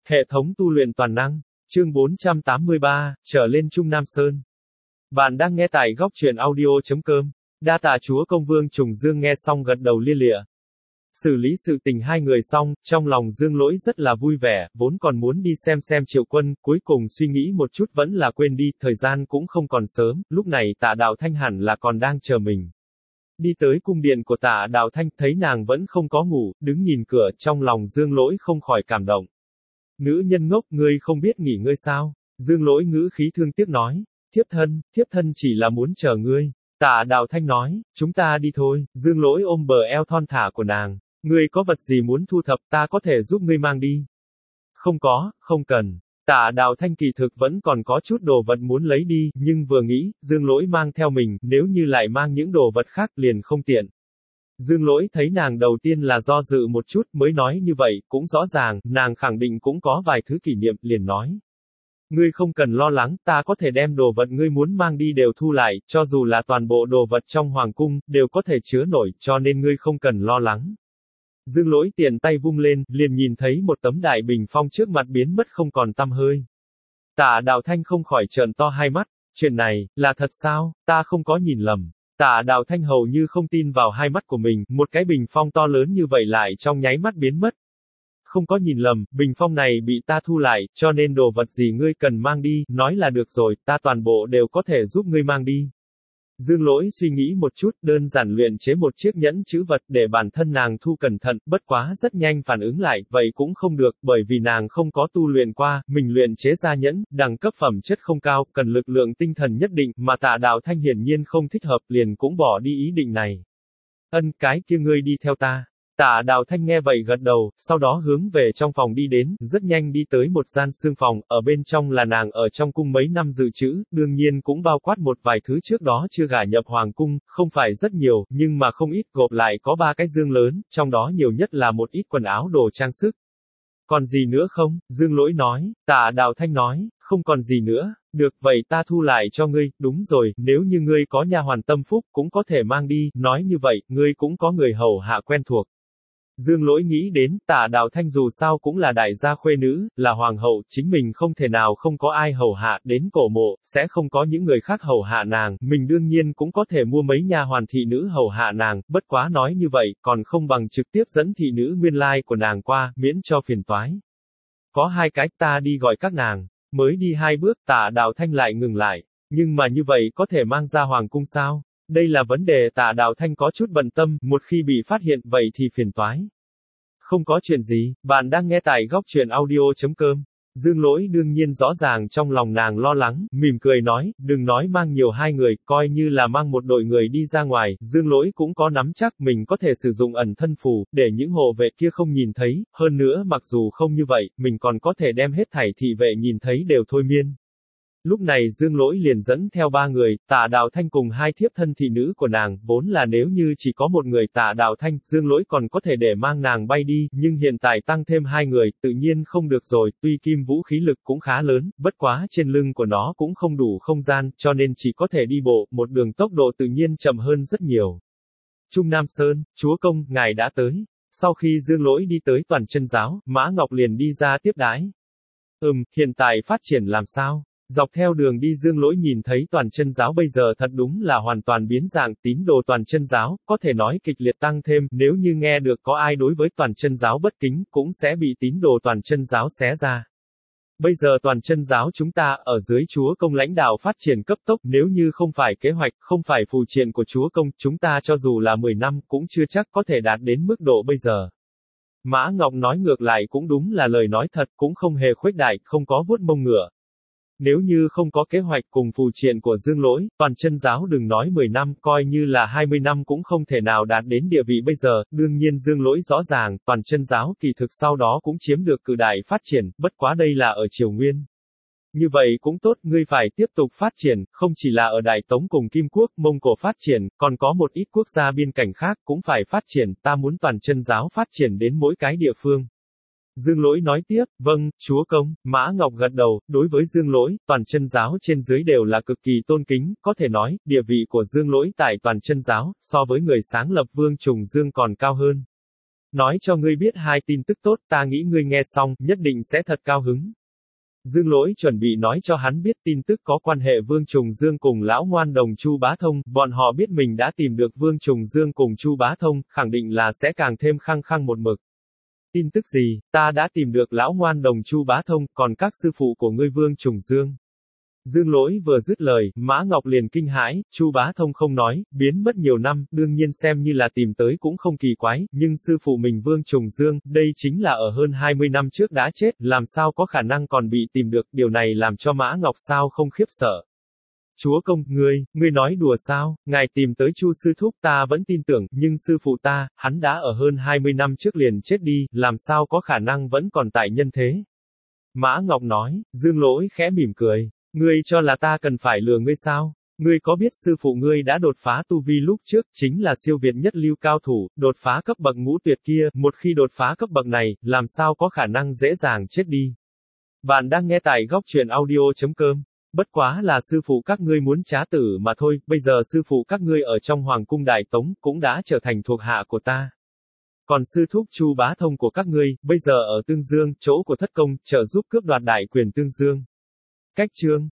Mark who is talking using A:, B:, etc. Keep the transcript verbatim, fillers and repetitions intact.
A: Hệ thống tu luyện toàn năng, chương bốn trăm tám mươi ba, trở lên Trung Nam Sơn. Bạn đang nghe tại góc truyện audio.com. Đa tạ Chúa Công Vương Trùng Dương nghe xong gật đầu lia lịa. Xử lý sự tình hai người xong, trong lòng Dương Lỗi rất là vui vẻ, vốn còn muốn đi xem xem Triệu Quân, cuối cùng suy nghĩ một chút vẫn là quên đi, thời gian cũng không còn sớm, lúc này Tạ Đạo Thanh hẳn là còn đang chờ mình. Đi tới cung điện của Tạ Đạo Thanh, thấy nàng vẫn không có ngủ, đứng nhìn cửa, trong lòng Dương Lỗi không khỏi cảm động. Nữ nhân ngốc, ngươi không biết nghỉ ngơi sao? Dương Lỗi ngữ khí thương tiếc nói. Thiếp thân, thiếp thân chỉ là muốn chờ ngươi. Tạ Đạo Thanh nói, chúng ta đi thôi. Dương Lỗi ôm bờ eo thon thả của nàng. Ngươi có vật gì muốn thu thập, ta có thể giúp ngươi mang đi. Không có, không cần. Tạ Đạo Thanh kỳ thực vẫn còn có chút đồ vật muốn lấy đi, nhưng vừa nghĩ, Dương Lỗi mang theo mình, nếu như lại mang những đồ vật khác liền không tiện. Dương Lỗi thấy nàng đầu tiên là do dự một chút mới nói như vậy, cũng rõ ràng, nàng khẳng định cũng có vài thứ kỷ niệm, liền nói. Ngươi không cần lo lắng, ta có thể đem đồ vật ngươi muốn mang đi đều thu lại, cho dù là toàn bộ đồ vật trong hoàng cung, đều có thể chứa nổi, cho nên ngươi không cần lo lắng. Dương Lỗi tiện tay vung lên, liền nhìn thấy một tấm đại bình phong trước mặt biến mất không còn tăm hơi. Tạ Đạo Thanh không khỏi trợn to hai mắt, chuyện này, là thật sao, ta không có nhìn lầm. Tạ Đạo Thanh hầu như không tin vào hai mắt của mình, một cái bình phong to lớn như vậy lại trong nháy mắt biến mất. Không có nhìn lầm, bình phong này bị ta thu lại, cho nên đồ vật gì ngươi cần mang đi, nói là được rồi, ta toàn bộ đều có thể giúp ngươi mang đi. Dương Lỗi suy nghĩ một chút, đơn giản luyện chế một chiếc nhẫn chữ vật để bản thân nàng thu cẩn thận, bất quá rất nhanh phản ứng lại, vậy cũng không được, bởi vì nàng không có tu luyện qua, mình luyện chế ra nhẫn, đẳng cấp phẩm chất không cao, cần lực lượng tinh thần nhất định, mà Tạ Đạo Thanh hiển nhiên không thích hợp, liền cũng bỏ đi ý định này. Ân, cái kia ngươi đi theo ta. Tạ Đạo Thanh nghe vậy gật đầu, sau đó hướng về trong phòng đi đến, rất nhanh đi tới một gian xương phòng, ở bên trong là nàng ở trong cung mấy năm dự trữ, đương nhiên cũng bao quát một vài thứ trước đó chưa gả nhập hoàng cung, không phải rất nhiều, nhưng mà không ít, gộp lại có ba cái dương lớn, trong đó nhiều nhất là một ít quần áo đồ trang sức. Còn gì nữa không? Dương Lỗi nói. Tạ Đạo Thanh nói, không còn gì nữa. Được, vậy ta thu lại cho ngươi, đúng rồi, nếu như ngươi có nha hoàn tâm phúc, cũng có thể mang đi, nói như vậy, ngươi cũng có người hầu hạ quen thuộc. Dương Lỗi nghĩ đến, Tạ Đạo Thanh dù sao cũng là đại gia khuê nữ, là hoàng hậu, chính mình không thể nào không có ai hầu hạ, đến cổ mộ, sẽ không có những người khác hầu hạ nàng, mình đương nhiên cũng có thể mua mấy nha hoàn thị nữ hầu hạ nàng, bất quá nói như vậy, còn không bằng trực tiếp dẫn thị nữ nguyên lai của nàng qua, miễn cho phiền toái. Có hai cái, ta đi gọi các nàng, mới đi hai bước, Tạ Đạo Thanh lại ngừng lại, nhưng mà như vậy có thể mang ra hoàng cung sao? Đây là vấn đề Tạ Đạo Thanh có chút bận tâm, một khi bị phát hiện, vậy thì phiền toái. Không có chuyện gì, bạn đang nghe tại góc truyện audio.com. Dương Lỗi đương nhiên rõ ràng trong lòng nàng lo lắng, mỉm cười nói, đừng nói mang nhiều hai người, coi như là mang một đội người đi ra ngoài, Dương Lỗi cũng có nắm chắc mình có thể sử dụng ẩn thân phù, để những hộ vệ kia không nhìn thấy, hơn nữa mặc dù không như vậy, mình còn có thể đem hết thảy thị vệ nhìn thấy đều thôi miên. Lúc này Dương Lỗi liền dẫn theo ba người, Tạ Đạo Thanh cùng hai thiếp thân thị nữ của nàng, vốn là nếu như chỉ có một người Tạ Đạo Thanh, Dương Lỗi còn có thể để mang nàng bay đi, nhưng hiện tại tăng thêm hai người, tự nhiên không được rồi, tuy kim vũ khí lực cũng khá lớn, bất quá trên lưng của nó cũng không đủ không gian, cho nên chỉ có thể đi bộ, một đường tốc độ tự nhiên chậm hơn rất nhiều. Trung Nam Sơn, Chúa Công, ngài đã tới. Sau khi Dương Lỗi đi tới Toàn Chân Giáo, Mã Ngọc liền đi ra tiếp đãi. Ừm, hiện tại phát triển làm sao? Dọc theo đường đi Dương Lỗi nhìn thấy Toàn Chân Giáo bây giờ thật đúng là hoàn toàn biến dạng, tín đồ Toàn Chân Giáo, có thể nói kịch liệt tăng thêm, nếu như nghe được có ai đối với Toàn Chân Giáo bất kính, cũng sẽ bị tín đồ Toàn Chân Giáo xé ra. Bây giờ Toàn Chân Giáo chúng ta, ở dưới Chúa Công lãnh đạo phát triển cấp tốc, nếu như không phải kế hoạch, không phải phù triện của Chúa Công, chúng ta cho dù là mười năm, cũng chưa chắc có thể đạt đến mức độ bây giờ. Mã Ngọc nói ngược lại cũng đúng là lời nói thật, cũng không hề khuếch đại, không có vuốt mông ngựa. Nếu như không có kế hoạch cùng phù triện của Dương Lỗi, Toàn Chân Giáo đừng nói mười năm, coi như là hai mươi năm cũng không thể nào đạt đến địa vị bây giờ, đương nhiên Dương Lỗi rõ ràng, Toàn Chân Giáo kỳ thực sau đó cũng chiếm được cự đại phát triển, bất quá đây là ở Triều Nguyên. Như vậy cũng tốt, ngươi phải tiếp tục phát triển, không chỉ là ở Đại Tống cùng Kim Quốc, Mông Cổ phát triển, còn có một ít quốc gia biên cảnh khác cũng phải phát triển, ta muốn Toàn Chân Giáo phát triển đến mỗi cái địa phương. Dương Lỗi nói tiếp, vâng, Chúa Công. Mã Ngọc gật đầu, đối với Dương Lỗi, Toàn Chân Giáo trên dưới đều là cực kỳ tôn kính, có thể nói, địa vị của Dương Lỗi tại Toàn Chân Giáo, so với người sáng lập Vương Trùng Dương còn cao hơn. Nói cho ngươi biết hai tin tức tốt, ta nghĩ ngươi nghe xong, nhất định sẽ thật cao hứng. Dương Lỗi chuẩn bị nói cho hắn biết tin tức có quan hệ Vương Trùng Dương cùng lão ngoan đồng Chu Bá Thông, bọn họ biết mình đã tìm được Vương Trùng Dương cùng Chu Bá Thông, khẳng định là sẽ càng thêm khăng khăng một mực. Tin tức gì, ta đã tìm được lão ngoan đồng Chu Bá Thông, còn các sư phụ của ngươi Vương Trùng Dương. Dương Lỗi vừa dứt lời, Mã Ngọc liền kinh hãi, Chu Bá Thông không nói, biến mất nhiều năm, đương nhiên xem như là tìm tới cũng không kỳ quái, nhưng sư phụ mình Vương Trùng Dương, đây chính là ở hơn hai mươi năm trước đã chết, làm sao có khả năng còn bị tìm được, điều này làm cho Mã Ngọc sao không khiếp sợ. Chúa công, ngươi, ngươi nói đùa sao, ngài tìm tới Chu sư thúc ta vẫn tin tưởng, nhưng sư phụ ta, hắn đã ở hơn hai mươi năm trước liền chết đi, làm sao có khả năng vẫn còn tại nhân thế. Mã Ngọc nói, Dương Lỗi khẽ mỉm cười. Ngươi cho là ta cần phải lừa ngươi sao? Ngươi có biết sư phụ ngươi đã đột phá tu vi lúc trước, chính là siêu việt nhất lưu cao thủ, đột phá cấp bậc ngũ tuyệt kia, một khi đột phá cấp bậc này, làm sao có khả năng dễ dàng chết đi. Bạn đang nghe tại góc truyện audio.com. Bất quá là sư phụ các ngươi muốn trá tử mà thôi, bây giờ sư phụ các ngươi ở trong Hoàng cung Đại Tống, cũng đã trở thành thuộc hạ của ta. Còn sư thúc Chu Bá Thông của các ngươi, bây giờ ở Tương Dương, chỗ của thất công, trợ giúp cướp đoạt đại quyền Tương Dương. Cách chương